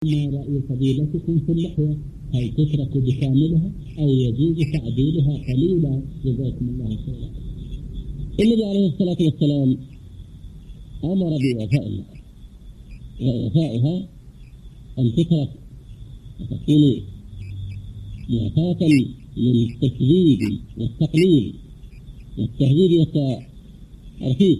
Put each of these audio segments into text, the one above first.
ما رأي فضيلتكم في اللحية؟ هل تترك بكاملها أو يجوز تعديلها قليلا؟ جزاكم الله خيرا. النبي عليه الصلاة والسلام أمر بوفاء اللحية، ووفاؤها أن تترك وتكون معفاة من التشديد والتقليل والتهذيب والترفيه،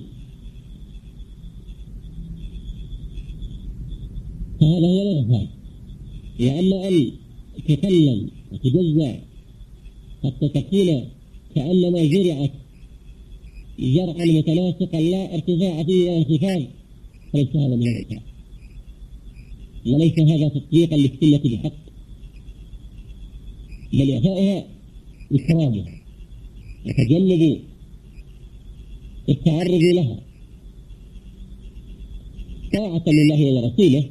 فهذا هو الوفاء. وأما أن تقلل وتجزع حتى تكون كأنما زرعت زرعا متناسقا لا ارتفاع فيه ولا انخفاض، فليس هذا من الوفاء، وليس هذا تطبيقا للسنة بحق، بل وفاؤها إكرامها وتجنب التعرض لها طاعة لله ورسوله.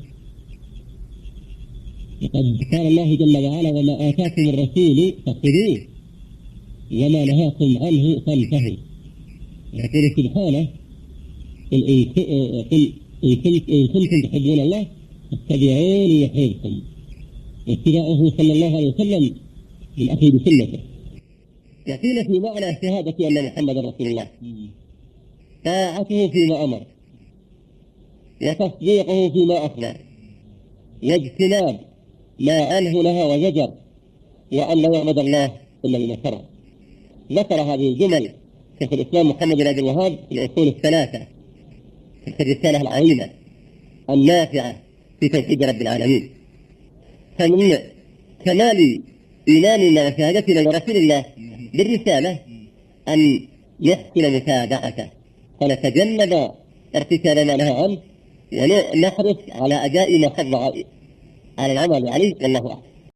وقد قال الله جل وعلا: وما آتاكم الرسول فخذوه وما نهاكم عنه فانتهوا. يقول سبحانه: إن كنتم تحبون الله فاتبعوني يحببكم. واتباعه صلى الله عليه وسلم بالأخذ بسنته يقول في معنى شهادة أن محمدا رسول الله طاعته فيما أمر وتصديقه فيما أخبر واجتناب ما عنه نهى وزجر، وأن لا يعبد الله إلا بما شرع. ذكر هذه الجمل شيخ الإسلام محمد بن عبد الوهاب في الأصول الثلاثة في الرسالة العظيمة النافعة في توحيد رب العالمين. فمن كمال إيماننا وشهادتنا لرسول الله بالرسالة أن يحسن متابعته ونتجنب ارتكاب ما نهى عنه، ونحرص على أداء ما حرم على العمل عليه، والله أعلم.